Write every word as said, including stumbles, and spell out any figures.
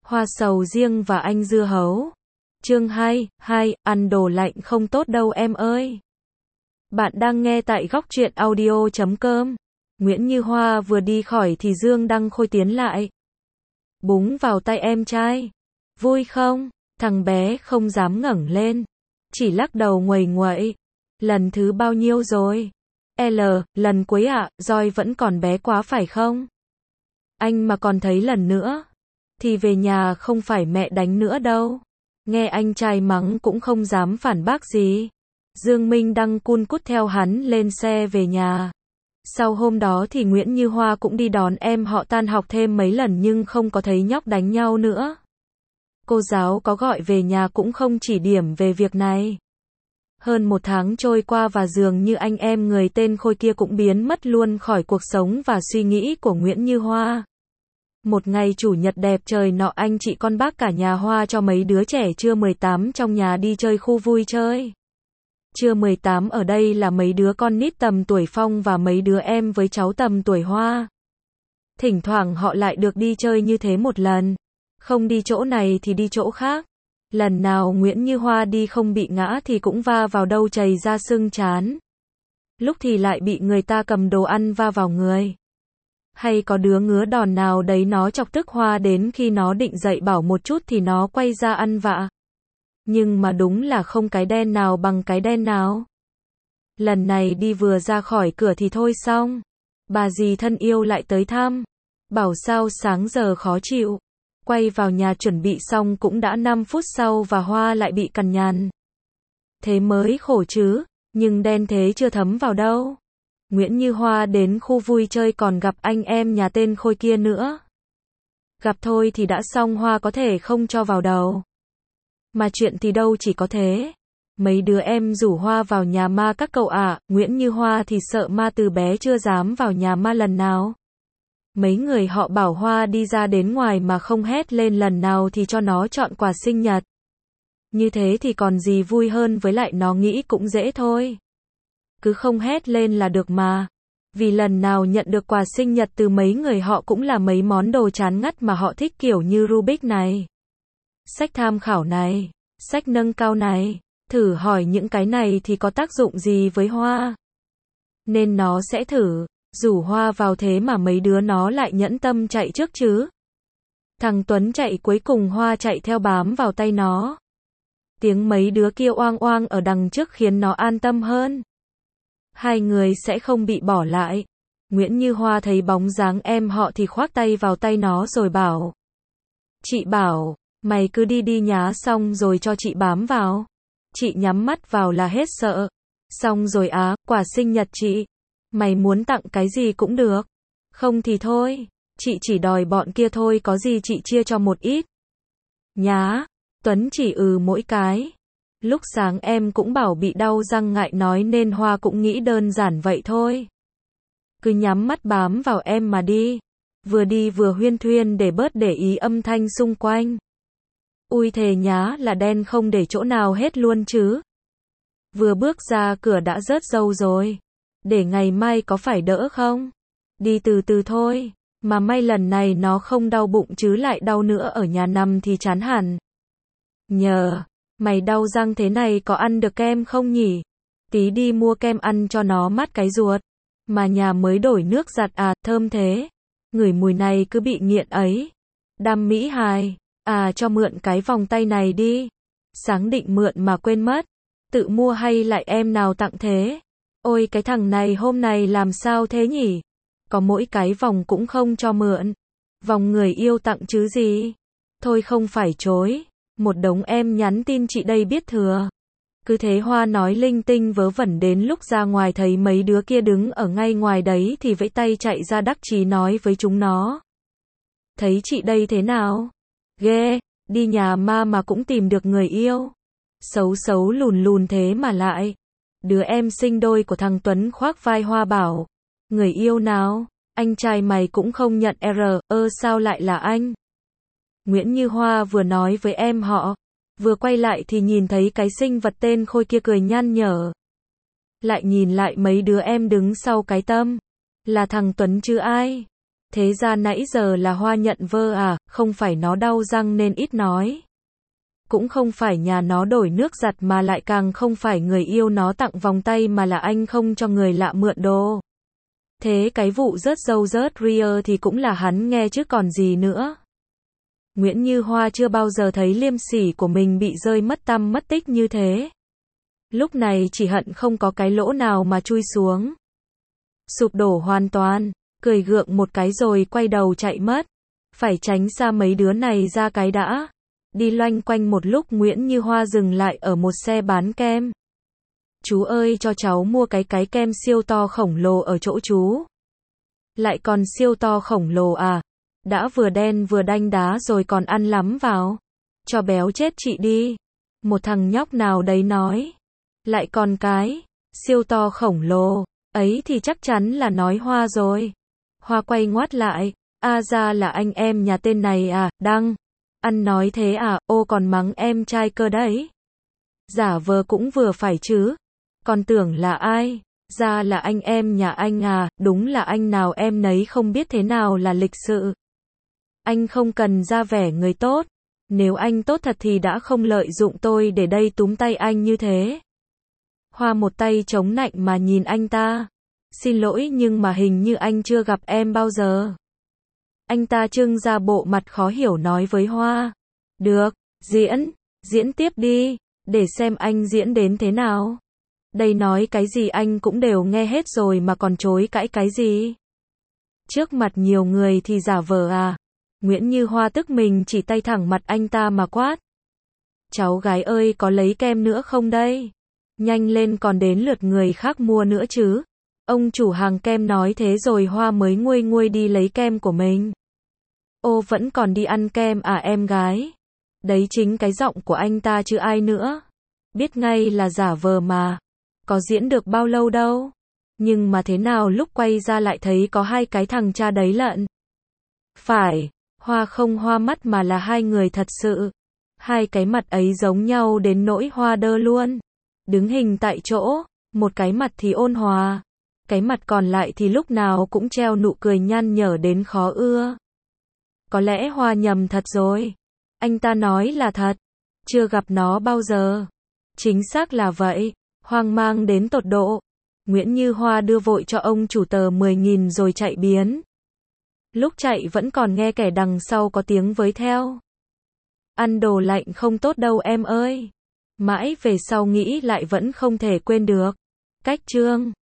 Hoa sầu riêng và anh dưa hấu. Chương hai, hai, ăn đồ lạnh không tốt đâu em ơi. Bạn đang nghe tại góc truyện audio chấm com. Nguyễn Như Hoa vừa đi khỏi thì Dương Đăng Khôi tiến lại. Búng vào tay em trai. Vui không? Thằng bé không dám ngẩng lên. Chỉ lắc đầu nguầy nguậy. Lần thứ bao nhiêu rồi? L, lần cuối ạ, à, Roi vẫn còn bé quá phải không? Anh mà còn thấy lần nữa, thì về nhà không phải mẹ đánh nữa đâu. Nghe anh trai mắng cũng không dám phản bác gì. Dương Minh Đăng cun cút theo hắn lên xe về nhà. Sau hôm đó thì Nguyễn Như Hoa cũng đi đón em họ tan học thêm mấy lần nhưng không có thấy nhóc đánh nhau nữa. Cô giáo có gọi về nhà cũng không chỉ điểm về việc này. Hơn một tháng trôi qua và dường như anh em người tên Khôi kia cũng biến mất luôn khỏi cuộc sống và suy nghĩ của Nguyễn Như Hoa. Một ngày chủ nhật đẹp trời nọ, anh chị con bác cả nhà Hoa cho mấy đứa trẻ trưa mười tám trong nhà đi chơi khu vui chơi. Trưa mười tám ở đây là mấy đứa con nít tầm tuổi Phong và mấy đứa em với cháu tầm tuổi Hoa. Thỉnh thoảng họ lại được đi chơi như thế một lần. Không đi chỗ này thì đi chỗ khác. Lần nào Nguyễn Như Hoa đi không bị ngã thì cũng va vào đâu chảy ra sưng chán. Lúc thì lại bị người ta cầm đồ ăn va vào người. Hay có đứa ngứa đòn nào đấy nó chọc tức Hoa đến khi nó định dạy bảo một chút thì nó quay ra ăn vạ. Nhưng mà đúng là không cái đen nào bằng cái đen nào. Lần này đi vừa ra khỏi cửa thì thôi xong. Bà dì thân yêu lại tới thăm. Bảo sao sáng giờ khó chịu. Quay vào nhà chuẩn bị xong cũng đã năm phút sau và Hoa lại bị cằn nhằn. Thế mới khổ chứ, nhưng đen thế chưa thấm vào đâu. Nguyễn Như Hoa đến khu vui chơi còn gặp anh em nhà tên Khôi kia nữa. Gặp thôi thì đã xong, Hoa có thể không cho vào đầu. Mà chuyện thì đâu chỉ có thế. Mấy đứa em rủ Hoa vào nhà ma các cậu ạ, à, Nguyễn Như Hoa thì sợ ma từ bé chưa dám vào nhà ma lần nào. Mấy người họ bảo Hoa đi ra đến ngoài mà không hét lên lần nào thì cho nó chọn quà sinh nhật. Như thế thì còn gì vui hơn, với lại nó nghĩ cũng dễ thôi. Cứ không hét lên là được mà. Vì lần nào nhận được quà sinh nhật từ mấy người họ cũng là mấy món đồ chán ngắt mà họ thích, kiểu như Rubik này, sách tham khảo này, sách nâng cao này. Thử hỏi những cái này thì có tác dụng gì với Hoa. Nên nó sẽ thử rủ Hoa vào, thế mà mấy đứa nó lại nhẫn tâm chạy trước chứ. Thằng Tuấn chạy cuối cùng, Hoa chạy theo bám vào tay nó. Tiếng mấy đứa kia oang oang ở đằng trước khiến nó an tâm hơn. Hai người sẽ không bị bỏ lại. Nguyễn Như Hoa thấy bóng dáng em họ thì khoác tay vào tay nó rồi bảo. Chị bảo, mày cứ đi đi nhá, xong rồi cho chị bám vào. Chị nhắm mắt vào là hết sợ. Xong rồi á, quà sinh nhật chị. Mày muốn tặng cái gì cũng được. Không thì thôi. Chị chỉ đòi bọn kia thôi, có gì chị chia cho một ít. Nhá. Tuấn chỉ ừ mỗi cái. Lúc sáng em cũng bảo bị đau răng ngại nói nên Hoa cũng nghĩ đơn giản vậy thôi. Cứ nhắm mắt bám vào em mà đi. Vừa đi vừa huyên thuyên để bớt để ý âm thanh xung quanh. Ui thề nhá là đen không để chỗ nào hết luôn chứ. Vừa bước ra cửa đã rớt râu rồi. Để ngày mai có phải đỡ không? Đi từ từ thôi. Mà may lần này nó không đau bụng chứ lại đau nữa ở nhà nằm thì chán hẳn. Nhờ, mày đau răng thế này có ăn được kem không nhỉ? Tí đi mua kem ăn cho nó mát cái ruột. Mà nhà mới đổi nước giặt à, thơm thế. Ngửi mùi này cứ bị nghiện ấy. Đam mỹ hài. À cho mượn cái vòng tay này đi. Sáng định mượn mà quên mất. Tự mua hay lại em nào tặng thế? Ôi cái thằng này hôm nay làm sao thế nhỉ? Có mỗi cái vòng cũng không cho mượn. Vòng người yêu tặng chứ gì? Thôi không phải chối. Một đống em nhắn tin chị đây biết thừa. Cứ thế Hoa nói linh tinh vớ vẩn, đến lúc ra ngoài thấy mấy đứa kia đứng ở ngay ngoài đấy thì vẫy tay chạy ra đắc chí nói với chúng nó. Thấy chị đây thế nào? Ghê, đi nhà ma mà cũng tìm được người yêu. Xấu xấu lùn lùn thế mà lại. Đứa em sinh đôi của thằng Tuấn khoác vai Hoa bảo. Người yêu nào? Anh trai mày cũng không nhận R, ơ sao lại là anh? Nguyễn Như Hoa vừa nói với em họ, vừa quay lại thì nhìn thấy cái sinh vật tên Khôi kia cười nhăn nhở. Lại nhìn lại mấy đứa em đứng sau cái tâm. Là thằng Tuấn chứ ai? Thế ra nãy giờ là Hoa nhận vơ à, không phải nó đau răng nên ít nói. Cũng không phải nhà nó đổi nước giặt mà lại càng không phải người yêu nó tặng vòng tay mà là anh không cho người lạ mượn đồ. Thế cái vụ rớt dâu rớt ria thì cũng là hắn nghe chứ còn gì nữa. Nguyễn Như Hoa chưa bao giờ thấy liêm sỉ của mình bị rơi mất tăm mất tích như thế. Lúc này chỉ hận không có cái lỗ nào mà chui xuống. Sụp đổ hoàn toàn, cười gượng một cái rồi quay đầu chạy mất. Phải tránh xa mấy đứa này ra cái đã. Đi loanh quanh một lúc Nguyễn Như Hoa dừng lại ở một xe bán kem. Chú ơi cho cháu mua cái cái kem siêu to khổng lồ ở chỗ chú. Lại còn siêu to khổng lồ à? Đã vừa đen vừa đanh đá rồi còn ăn lắm vào. Cho béo chết chị đi. Một thằng nhóc nào đấy nói. Lại còn cái siêu to khổng lồ ấy thì chắc chắn là nói Hoa rồi. Hoa quay ngoắt lại. A ra là anh em nhà tên này à, Đăng. Ăn nói thế à, ô còn mắng em trai cơ đấy. Giả vờ cũng vừa phải chứ. Còn tưởng là ai? Ra là anh em nhà anh à, đúng là anh nào em nấy không biết thế nào là lịch sự. Anh không cần ra vẻ người tốt. Nếu anh tốt thật thì đã không lợi dụng tôi để đây túm tay anh như thế. Hoa một tay chống nạnh mà nhìn anh ta. Xin lỗi nhưng mà hình như anh chưa gặp em bao giờ. Anh ta trưng ra bộ mặt khó hiểu nói với Hoa. Được, diễn, diễn tiếp đi, để xem anh diễn đến thế nào. Đây nói cái gì anh cũng đều nghe hết rồi mà còn chối cãi cái gì. Trước mặt nhiều người thì giả vờ à. Nguyễn Như Hoa tức mình chỉ tay thẳng mặt anh ta mà quát. Cháu gái ơi có lấy kem nữa không đây? Nhanh lên còn đến lượt người khác mua nữa chứ. Ông chủ hàng kem nói thế rồi Hoa mới nguôi nguôi đi lấy kem của mình. Ô vẫn còn đi ăn kem à em gái? Đấy chính cái giọng của anh ta chứ ai nữa. Biết ngay là giả vờ mà. Có diễn được bao lâu đâu. Nhưng mà thế nào lúc quay ra lại thấy có hai cái thằng cha đấy lận. Phải, Hoa không hoa mắt mà là hai người thật sự. Hai cái mặt ấy giống nhau đến nỗi Hoa đơ luôn. Đứng hình tại chỗ, một cái mặt thì ôn hòa. Cái mặt còn lại thì lúc nào cũng treo nụ cười nhăn nhở đến khó ưa. Có lẽ Hoa nhầm thật rồi. Anh ta nói là thật. Chưa gặp nó bao giờ. Chính xác là vậy. Hoang mang đến tột độ. Nguyễn Như Hoa đưa vội cho ông chủ tờ mười nghìn rồi chạy biến. Lúc chạy vẫn còn nghe kẻ đằng sau có tiếng với theo. Ăn đồ lạnh không tốt đâu em ơi. Mãi về sau nghĩ lại vẫn không thể quên được. Cách chương